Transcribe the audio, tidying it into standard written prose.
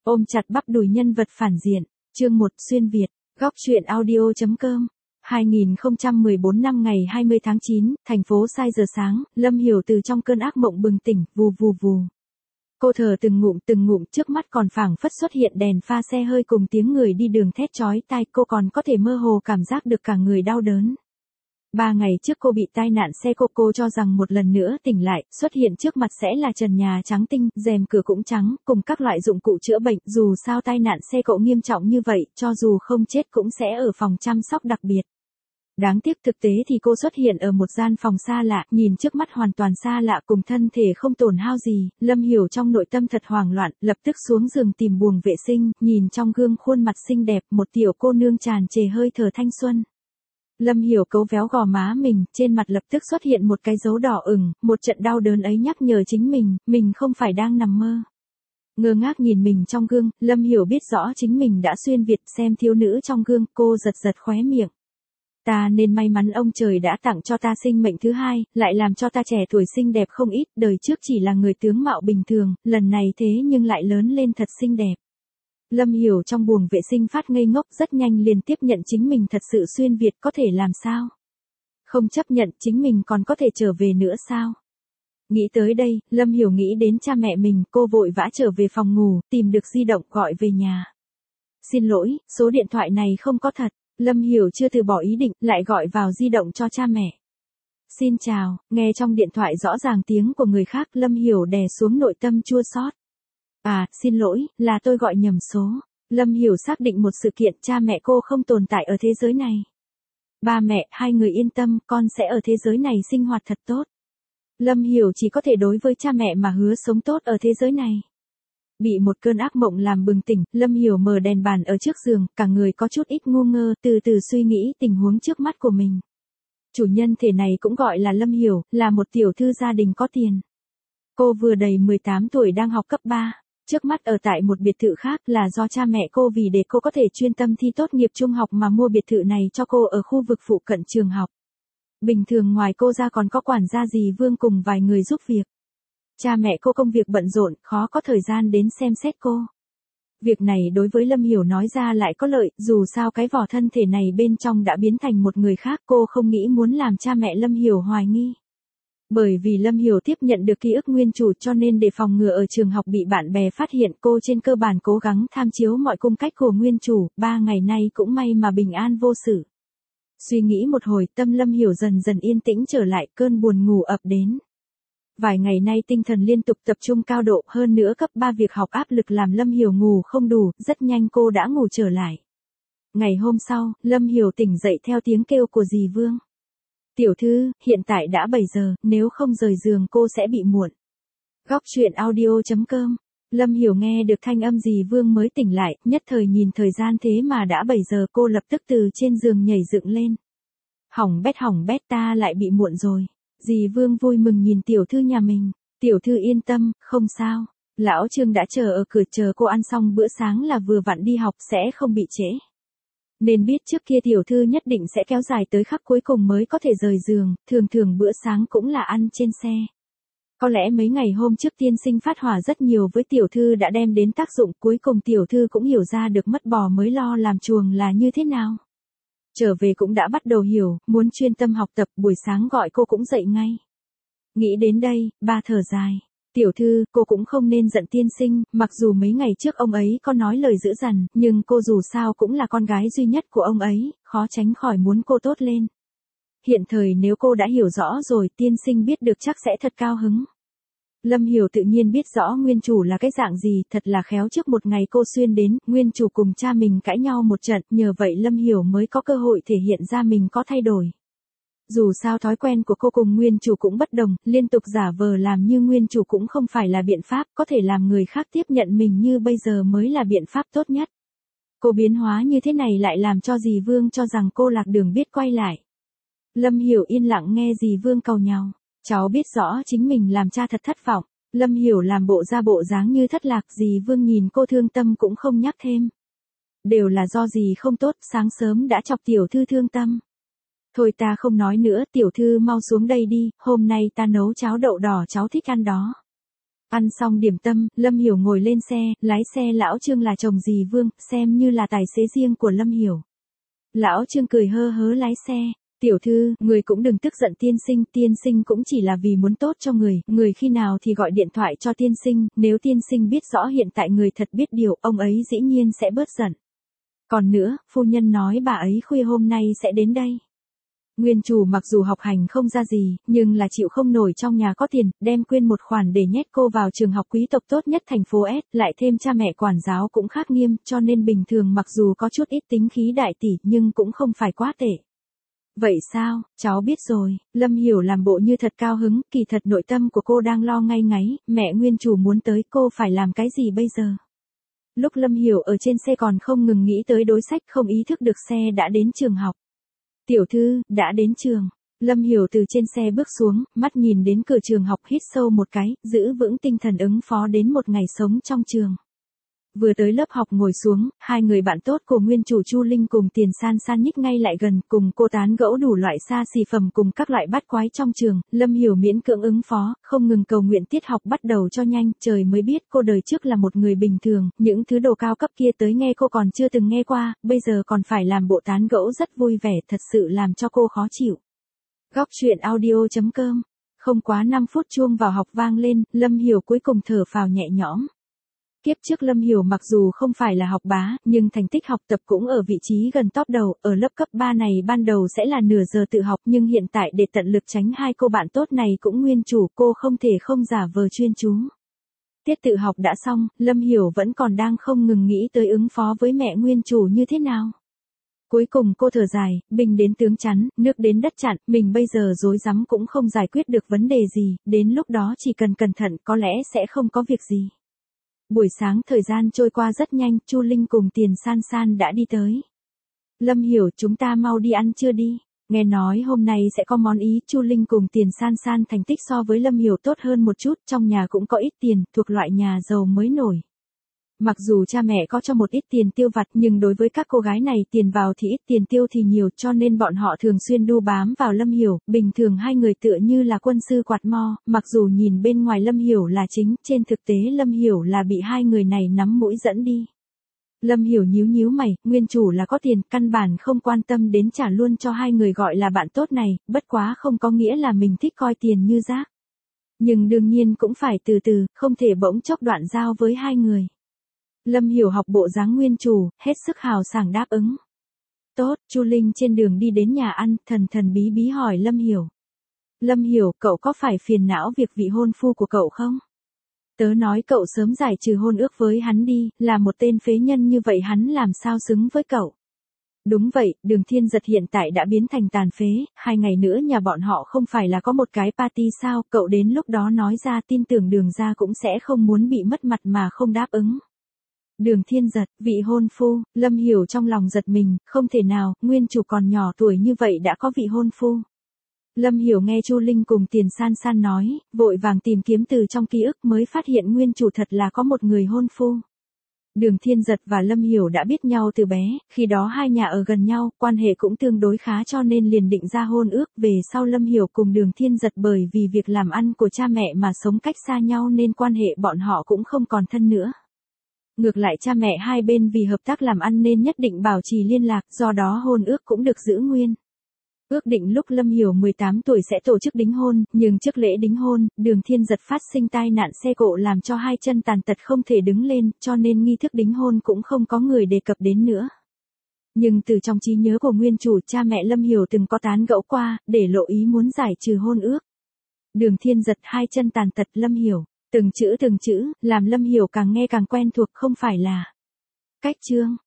Ôm chặt bắp đùi nhân vật phản diện. Chương 1 xuyên Việt. Góc truyện audio.com. 2014 năm ngày 20 tháng 9, thành phố sai giờ sáng, Lâm Hiểu từ trong cơn ác mộng bừng tỉnh, vù vù vù. Cô thở từng ngụm trước mắt còn phảng phất xuất hiện đèn pha xe hơi cùng tiếng người đi đường thét chói tai, cô còn có thể mơ hồ cảm giác được cả người đau đớn. 3 ngày trước cô bị tai nạn xe cô cho rằng một lần nữa tỉnh lại, xuất hiện trước mặt sẽ là trần nhà trắng tinh, rèm cửa cũng trắng, cùng các loại dụng cụ chữa bệnh, dù sao tai nạn xe cộ nghiêm trọng như vậy, cho dù không chết cũng sẽ ở phòng chăm sóc đặc biệt. Đáng tiếc thực tế thì cô xuất hiện ở một gian phòng xa lạ, nhìn trước mắt hoàn toàn xa lạ cùng thân thể không tổn hao gì, Lâm Hiểu trong nội tâm thật hoảng loạn, lập tức xuống giường tìm buồng vệ sinh, nhìn trong gương khuôn mặt xinh đẹp, một tiểu cô nương tràn trề hơi thở thanh xuân. Lâm Hiểu cấu véo gò má mình, trên mặt lập tức xuất hiện một cái dấu đỏ ửng, một trận đau đớn ấy nhắc nhở chính mình không phải đang nằm mơ. Ngơ ngác nhìn mình trong gương, Lâm Hiểu biết rõ chính mình đã xuyên Việt, xem thiếu nữ trong gương, cô giật khóe miệng. Ta nên may mắn ông trời đã tặng cho ta sinh mệnh thứ hai, lại làm cho ta trẻ tuổi xinh đẹp không ít, đời trước chỉ là người tướng mạo bình thường, lần này thế nhưng lại lớn lên thật xinh đẹp. Lâm Hiểu trong buồng vệ sinh phát ngây ngốc, rất nhanh liền tiếp nhận chính mình thật sự xuyên Việt, có thể làm sao? Không chấp nhận chính mình còn có thể trở về nữa sao? Nghĩ tới đây, Lâm Hiểu nghĩ đến cha mẹ mình, cô vội vã trở về phòng ngủ, tìm được di động gọi về nhà. Xin lỗi, số điện thoại này không có thật. Lâm Hiểu chưa từ bỏ ý định, lại gọi vào di động cho cha mẹ. Xin chào, nghe trong điện thoại rõ ràng tiếng của người khác, Lâm Hiểu đè xuống nội tâm chua xót. À, xin lỗi, là tôi gọi nhầm số. Lâm Hiểu xác định một sự kiện, cha mẹ cô không tồn tại ở thế giới này. Ba mẹ, hai người yên tâm, con sẽ ở thế giới này sinh hoạt thật tốt. Lâm Hiểu chỉ có thể đối với cha mẹ mà hứa sống tốt ở thế giới này. Bị một cơn ác mộng làm bừng tỉnh, Lâm Hiểu mở đèn bàn ở trước giường, cả người có chút ít ngu ngơ, từ từ suy nghĩ tình huống trước mắt của mình. Chủ nhân thể này cũng gọi là Lâm Hiểu, là một tiểu thư gia đình có tiền. Cô vừa đầy 18 tuổi đang học cấp 3, trước mắt ở tại một biệt thự khác là do cha mẹ cô vì để cô có thể chuyên tâm thi tốt nghiệp trung học mà mua biệt thự này cho cô ở khu vực phụ cận trường học. Bình thường ngoài cô ra còn có quản gia dì Vương cùng vài người giúp việc. Cha mẹ cô công việc bận rộn, khó có thời gian đến xem xét cô. Việc này đối với Lâm Hiểu nói ra lại có lợi, dù sao cái vỏ thân thể này bên trong đã biến thành một người khác, cô không nghĩ muốn làm cha mẹ Lâm Hiểu hoài nghi. Bởi vì Lâm Hiểu tiếp nhận được ký ức nguyên chủ cho nên để phòng ngừa ở trường học bị bạn bè phát hiện, cô trên cơ bản cố gắng tham chiếu mọi cung cách của nguyên chủ, 3 ngày nay cũng may mà bình an vô sự. Suy nghĩ một hồi, tâm Lâm Hiểu dần dần yên tĩnh trở lại, cơn buồn ngủ ập đến. Vài ngày nay tinh thần liên tục tập trung cao độ, hơn nữa cấp 3 việc học áp lực làm Lâm Hiểu ngủ không đủ, rất nhanh cô đã ngủ trở lại. Ngày hôm sau, Lâm Hiểu tỉnh dậy theo tiếng kêu của dì Vương. Tiểu thư, hiện tại đã 7 giờ, nếu không rời giường cô sẽ bị muộn. Góc truyện audio.com. Lâm Hiểu nghe được thanh âm dì Vương mới tỉnh lại, nhất thời nhìn thời gian thế mà đã 7 giờ, cô lập tức từ trên giường nhảy dựng lên. Hỏng bét ta lại bị muộn rồi. Dì Vương vui mừng nhìn tiểu thư nhà mình. Tiểu thư yên tâm, không sao. Lão Trương đã chờ ở cửa chờ cô ăn xong bữa sáng là vừa vặn đi học, sẽ không bị trễ. Nên biết trước kia tiểu thư nhất định sẽ kéo dài tới khắc cuối cùng mới có thể rời giường, thường bữa sáng cũng là ăn trên xe. Có lẽ mấy ngày hôm trước tiên sinh phát hỏa rất nhiều với tiểu thư đã đem đến tác dụng, cuối cùng tiểu thư cũng hiểu ra được mất bò mới lo làm chuồng là như thế nào. Trở về cũng đã bắt đầu hiểu, muốn chuyên tâm học tập, buổi sáng gọi cô cũng dậy ngay. Nghĩ đến đây, ba thở dài. Tiểu thư, cô cũng không nên giận tiên sinh, mặc dù mấy ngày trước ông ấy có nói lời dữ dằn, nhưng cô dù sao cũng là con gái duy nhất của ông ấy, khó tránh khỏi muốn cô tốt lên. Hiện thời nếu cô đã hiểu rõ rồi, tiên sinh biết được chắc sẽ thật cao hứng. Lâm Hiểu tự nhiên biết rõ nguyên chủ là cái dạng gì, thật là khéo trước một ngày cô xuyên đến, nguyên chủ cùng cha mình cãi nhau một trận, nhờ vậy Lâm Hiểu mới có cơ hội thể hiện ra mình có thay đổi. Dù sao thói quen của cô cùng nguyên chủ cũng bất đồng, liên tục giả vờ làm như nguyên chủ cũng không phải là biện pháp, có thể làm người khác tiếp nhận mình như bây giờ mới là biện pháp tốt nhất. Cô biến hóa như thế này lại làm cho dì Vương cho rằng cô lạc đường biết quay lại. Lâm Hiểu yên lặng nghe dì Vương cầu nhau. Cháu biết rõ chính mình làm cha thật thất vọng. Lâm Hiểu làm bộ ra bộ dáng như thất lạc, dì Vương nhìn cô thương tâm cũng không nhắc thêm. Đều là do dì không tốt, sáng sớm đã chọc tiểu thư thương tâm. Thôi ta không nói nữa, tiểu thư mau xuống đây đi, hôm nay ta nấu cháo đậu đỏ cháu thích ăn đó. Ăn xong điểm tâm, Lâm Hiểu ngồi lên xe, lái xe lão Trương là chồng dì Vương, xem như là tài xế riêng của Lâm Hiểu. Lão Trương cười hơ hớ lái xe. Tiểu thư, người cũng đừng tức giận tiên sinh cũng chỉ là vì muốn tốt cho người khi nào thì gọi điện thoại cho tiên sinh, nếu tiên sinh biết rõ hiện tại người thật biết điều, ông ấy dĩ nhiên sẽ bớt giận. Còn nữa, phu nhân nói bà ấy khuya hôm nay sẽ đến đây. Nguyên chủ mặc dù học hành không ra gì, nhưng là chịu không nổi trong nhà có tiền, đem quyên một khoản để nhét cô vào trường học quý tộc tốt nhất thành phố S, lại thêm cha mẹ quản giáo cũng khắc nghiêm, cho nên bình thường mặc dù có chút ít tính khí đại tỷ nhưng cũng không phải quá tệ. Vậy sao, cháu biết rồi, Lâm Hiểu làm bộ như thật cao hứng, kỳ thật nội tâm của cô đang lo ngay ngáy, mẹ nguyên chủ muốn tới cô phải làm cái gì bây giờ? Lúc Lâm Hiểu ở trên xe còn không ngừng nghĩ tới đối sách không ý thức được xe đã đến trường học. Tiểu thư, đã đến trường. Lâm Hiểu từ trên xe bước xuống, mắt nhìn đến cửa trường học hít sâu một cái, giữ vững tinh thần ứng phó đến một ngày sống trong trường. Vừa tới lớp học ngồi xuống, hai người bạn tốt của nguyên chủ Chu Linh cùng Tiền San San nhích ngay lại gần, cùng cô tán gẫu đủ loại xa xỉ phẩm cùng các loại bát quái trong trường, Lâm Hiểu miễn cưỡng ứng phó, không ngừng cầu nguyện tiết học bắt đầu cho nhanh, trời mới biết cô đời trước là một người bình thường, những thứ đồ cao cấp kia tới nghe cô còn chưa từng nghe qua, bây giờ còn phải làm bộ tán gẫu rất vui vẻ, thật sự làm cho cô khó chịu. Góc truyện audio.com. Không quá 5 phút chuông vào học vang lên, Lâm Hiểu cuối cùng thở phào nhẹ nhõm. Kiếp trước Lâm Hiểu mặc dù không phải là học bá, nhưng thành tích học tập cũng ở vị trí gần top đầu, ở lớp cấp 3 này ban đầu sẽ là nửa giờ tự học nhưng hiện tại để tận lực tránh hai cô bạn tốt này cũng nguyên chủ cô không thể không giả vờ chuyên chú. Tiết tự học đã xong, Lâm Hiểu vẫn còn đang không ngừng nghĩ tới ứng phó với mẹ nguyên chủ như thế nào. Cuối cùng cô thở dài, bình đến tướng chắn, nước đến đất chặn, mình bây giờ rối rắm cũng không giải quyết được vấn đề gì, đến lúc đó chỉ cần cẩn thận có lẽ sẽ không có việc gì. Buổi sáng thời gian trôi qua rất nhanh, Chu Linh cùng Tiền San San đã đi tới. Lâm Hiểu, chúng ta mau đi ăn trưa đi. Nghe nói hôm nay sẽ có món Ý, Chu Linh cùng Tiền San San thành tích so với Lâm Hiểu tốt hơn một chút, trong nhà cũng có ít tiền, thuộc loại nhà giàu mới nổi. Mặc dù cha mẹ có cho một ít tiền tiêu vặt nhưng đối với các cô gái này tiền vào thì ít tiền tiêu thì nhiều cho nên bọn họ thường xuyên đu bám vào Lâm Hiểu, bình thường hai người tựa như là quân sư quạt mo, mặc dù nhìn bên ngoài Lâm Hiểu là chính, trên thực tế Lâm Hiểu là bị hai người này nắm mũi dẫn đi. Lâm Hiểu nhíu mày, nguyên chủ là có tiền, căn bản không quan tâm đến trả luôn cho hai người gọi là bạn tốt này, bất quá không có nghĩa là mình thích coi tiền như rác. Nhưng đương nhiên cũng phải từ từ, không thể bỗng chốc đoạn giao với hai người. Lâm Hiểu học bộ dáng nguyên chủ, hết sức hào sảng đáp ứng. Tốt, Chu Linh trên đường đi đến nhà ăn, thần bí bí hỏi Lâm Hiểu. Lâm Hiểu, cậu có phải phiền não việc vị hôn phu của cậu không? Tớ nói cậu sớm giải trừ hôn ước với hắn đi, là một tên phế nhân như vậy hắn làm sao xứng với cậu? Đúng vậy, Đường Thiên Giật hiện tại đã biến thành tàn phế, 2 ngày nữa nhà bọn họ không phải là có một cái party sao, cậu đến lúc đó nói ra tin tưởng Đường gia cũng sẽ không muốn bị mất mặt mà không đáp ứng. Đường Thiên Giật, vị hôn phu, Lâm Hiểu trong lòng giật mình, không thể nào, nguyên chủ còn nhỏ tuổi như vậy đã có vị hôn phu. Lâm Hiểu nghe Chu Linh cùng Tiền San San nói, vội vàng tìm kiếm từ trong ký ức mới phát hiện nguyên chủ thật là có một người hôn phu. Đường Thiên Giật và Lâm Hiểu đã biết nhau từ bé, khi đó hai nhà ở gần nhau, quan hệ cũng tương đối khá cho nên liền định ra hôn ước, về sau Lâm Hiểu cùng Đường Thiên Giật bởi vì việc làm ăn của cha mẹ mà sống cách xa nhau nên quan hệ bọn họ cũng không còn thân nữa. Ngược lại cha mẹ hai bên vì hợp tác làm ăn nên nhất định bảo trì liên lạc, do đó hôn ước cũng được giữ nguyên. Ước định lúc Lâm Hiểu 18 tuổi sẽ tổ chức đính hôn, nhưng trước lễ đính hôn, Đường Thiên Giật phát sinh tai nạn xe cộ làm cho hai chân tàn tật không thể đứng lên, cho nên nghi thức đính hôn cũng không có người đề cập đến nữa. Nhưng từ trong trí nhớ của nguyên chủ cha mẹ Lâm Hiểu từng có tán gẫu qua, để lộ ý muốn giải trừ hôn ước. Đường Thiên Giật hai chân tàn tật Lâm Hiểu. Từng chữ, làm Lâm Hiểu càng nghe càng quen thuộc không phải là cách chương.